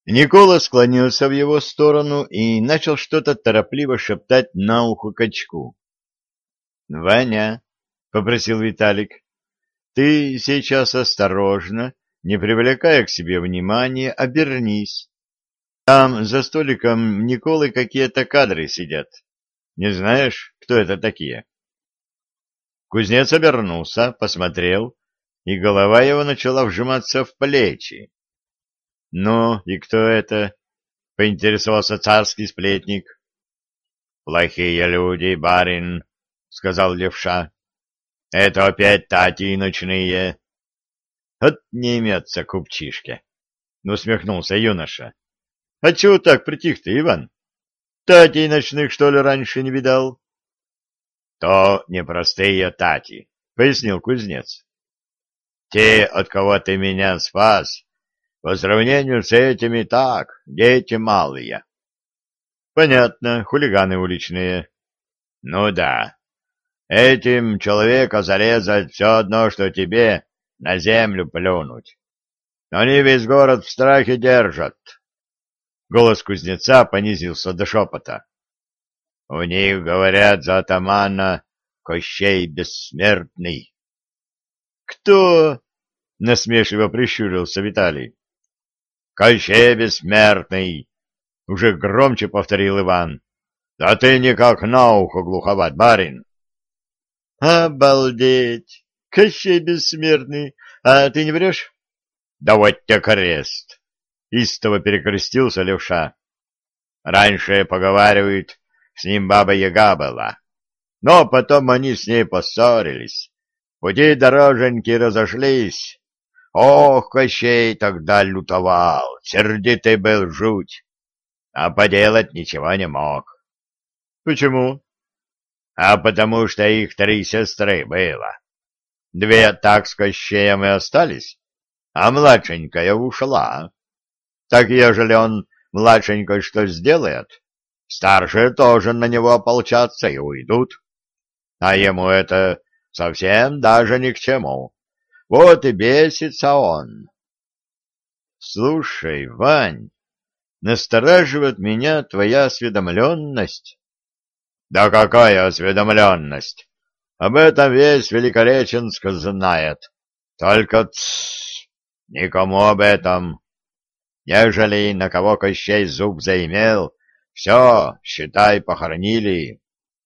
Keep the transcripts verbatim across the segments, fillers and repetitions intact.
Никола склонился в его сторону и начал что-то торопливо шептать на ухо качку. — Ваня, — попросил Виталик, — ты сейчас осторожно, не привлекая к себе внимания, обернись. Там за столиком Николы какие-то кадры сидят. Не знаешь, кто это такие? Кузнец обернулся, посмотрел, и голова его начала вжиматься в плечи. — Ну, и кто это? — поинтересовался царский сплетник. — Плохие люди, барин, — сказал левша. — Это опять тати ночные. — От не имется купчишки, — усмехнулся юноша. — А чего так притих ты, Иван? Татей ночных, что ли, раньше не видал? — То непростые тати, — пояснил кузнец. — Те, от кого ты меня спас, по сравнению с этими так, дети малые. — Понятно, хулиганы уличные. — Ну да. Этим человека зарезать все одно, что тебе на землю плюнуть. Они весь город в страхе держат. Голос кузнеца понизился до шепота. У них, говорят, за атамана Кощей Бессмертный. — Кто? — насмешливо прищурился Виталий. — Кощей Бессмертный! — уже громче повторил Иван. — Да ты никак на ухо глуховат, барин. — Обалдеть! Кощей Бессмертный! А ты не врешь? — Да вот те крест! — истово перекрестился левша. — Раньше, поговаривают, с ним баба-яга была. Но потом они с ней поссорились. Пути дороженьки разошлись. Ох, Кощей тогда лютовал, сердитый был жуть. А поделать ничего не мог. — Почему? — А потому что их три сестры было. Две так с Кощеем и остались, а младшенькая ушла. Так ежели он младшенькой что сделает, старшие тоже на него ополчатся и уйдут. А ему это совсем даже ни к чему. Вот и бесится он. — Слушай, Вань, настораживает меня твоя осведомленность. — Да какая осведомленность? Об этом весь Великореченск знает. Только тссс, никому об этом. Ежели на кого Кощей зуб заимел, все, считай, похоронили.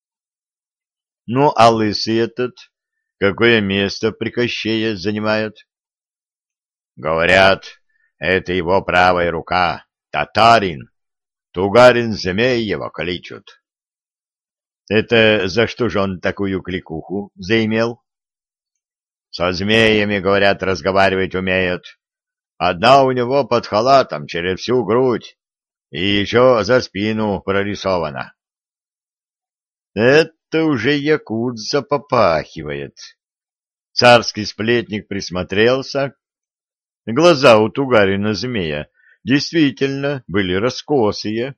— Ну, а лысый этот какое место при Кощее занимает? — Говорят, это его правая рука, татарин. Тугарин Змеева кличут. — Это за что же он такую кликуху заимел? — Со змеями, говорят, разговаривать умеет. Одна у него под халатом через всю грудь и еще за спину прорисована. — Это уже якудза попахивает. Царский сплетник присмотрелся. Глаза у Тугарина змея действительно были раскосые.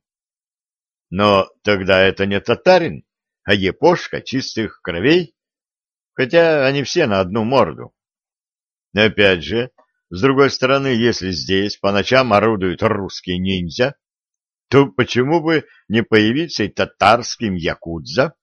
Но тогда это не татарин, а епошка чистых кровей, хотя они все на одну морду. Опять же, с другой стороны, если здесь по ночам орудуют русские ниндзя, то почему бы не появиться и татарским якудза?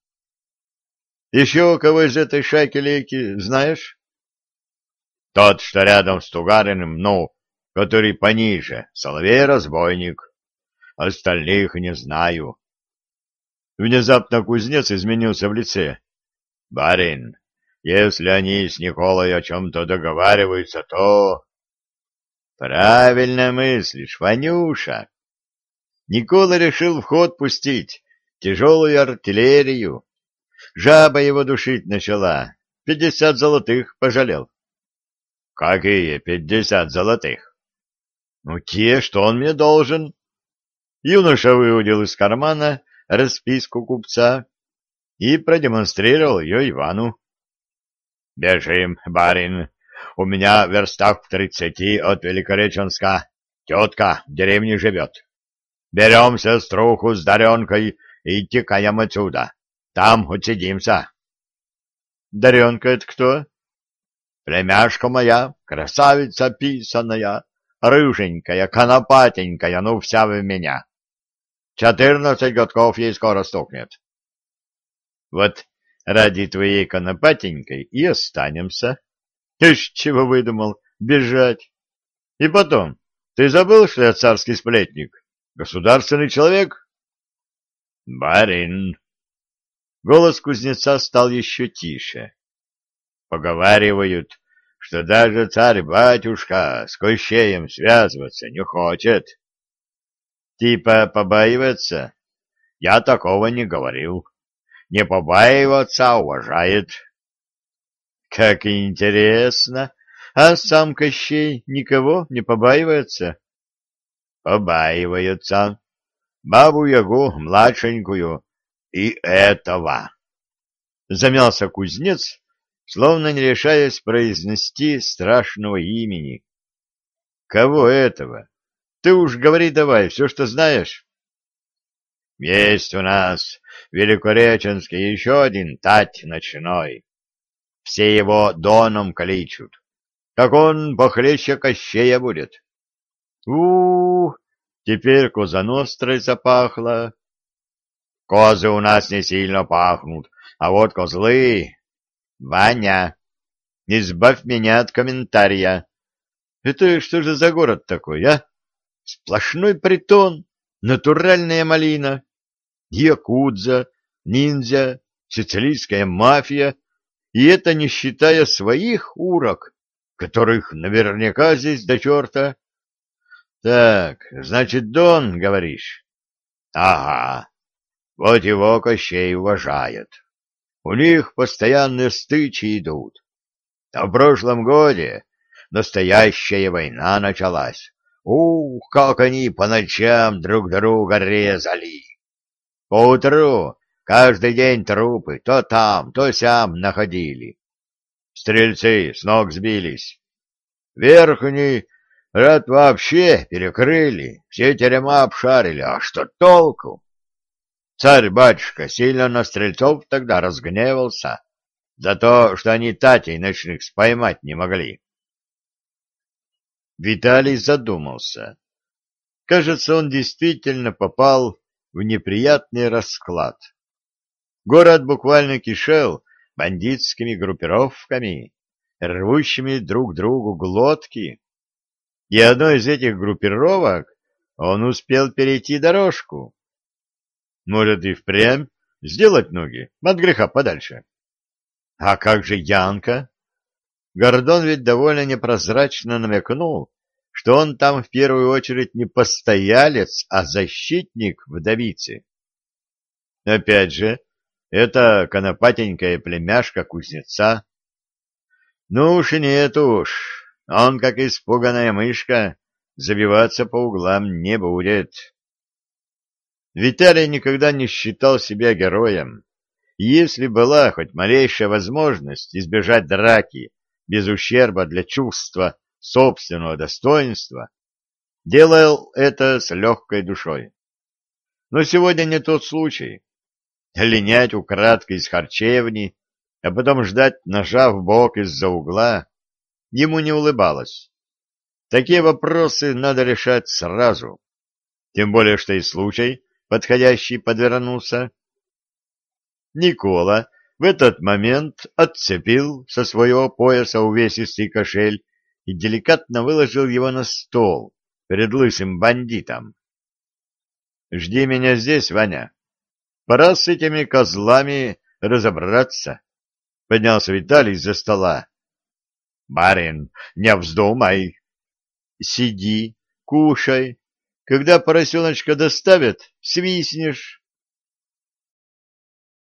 Еще кого из этой шайки-лейки знаешь? Тот, что рядом с Тугариным, ну, который пониже, Соловей-разбойник. Остальных не знаю. Внезапно кузнец изменился в лице. — Барин, если они с Николой о чем-то договариваются, то... — Правильно мыслишь, Ванюша. Никола решил в ход пустить тяжелую артиллерию. Жаба его душить начала. Пятьдесят золотых пожалел. — Какие пятьдесят золотых? — Ну, те, что он мне должен. Юноша выудил из кармана расписку купца и продемонстрировал ее Ивану. — Бежим, барин, у меня в верстах в тридцати от Великореченска тетка в деревне живет. Берем сеструху с Даренкой и текаем отсюда. Там отсидимся. — Даренка — это кто? — Племяшка моя, красавица писаная, рыженькая, конопатенькая, ну вся в меня. Четырнадцать годков ей скоро стукнет. Вот ради твоей конопатенькой и останемся. Ты ж чего выдумал? Бежать. И потом, ты забыл, что я царский сплетник? Государственный человек? Барин. Голос кузнеца стал еще тише. Поговаривают, что даже царь-батюшка с Кощеем связываться не хочет. Типа побаивается? Я такого не говорил. Не побаиваться, а уважает. Как интересно. А сам Кощей никого не побаивается? Побаивается. Бабу-ягу младшенькую и этого. Замялся кузнец, словно не решаясь произнести страшного имени. Кого этого? Ты уж говори давай, все, что знаешь. Есть у нас в Великореченске еще один тать ночной. Все его доном кличут. Так он похлеще Кощея будет. у, -у, -у теперь козанострой запахло. Козы у нас не сильно пахнут, а вот козлы... Ваня, избавь меня от комментария. Это что же за город такой, а? Сплошной притон, натуральная малина, якудза, ниндзя, сицилийская мафия, и это не считая своих урок, которых наверняка здесь до черта. Так, значит, Дон, говоришь? Ага, вот его Кощей уважает. У них постоянные стычи идут. А в прошлом годе настоящая война началась. Ух, как они по ночам друг друга резали! Поутру каждый день трупы то там, то сям находили. Стрельцы с ног сбились. Верхний ряд вообще перекрыли, все терема обшарили. А что толку? Царь-батюшка сильно на стрельцов тогда разгневался за то, что они татей ночных споймать не могли. Виталий задумался. Кажется, он действительно попал в неприятный расклад. Город буквально кишел бандитскими группировками, рвущими друг другу глотки. И одной из этих группировок он успел перейти дорожку. Может, и впрямь сделать ноги от греха подальше. А как же Янка? Гордон ведь довольно непрозрачно намекнул, что он там в первую очередь не постоялец, а защитник вдовицы. Опять же, это конопатенькая племяшка кузнеца. Ну уж и нет уж, он, как испуганная мышка, забиваться по углам не будет. Виталий никогда не считал себя героем. Если была хоть малейшая возможность избежать драки без ущерба для чувства собственного достоинства, делал это с легкой душой. Но сегодня не тот случай. Линять украдкой из харчевни, а потом ждать ножа в бок из-за угла, ему не улыбалось. Такие вопросы надо решать сразу, тем более что и случай подходящий подвернулся. Никола в этот момент отцепил со своего пояса увесистый кошель и деликатно выложил его на стол перед лысым бандитом. — Жди меня здесь, Ваня. Пора с этими козлами разобраться. Поднялся Виталий из-за стола. — Барин, не вздумай. — Сиди, кушай. Когда поросеночка доставят, свистнешь.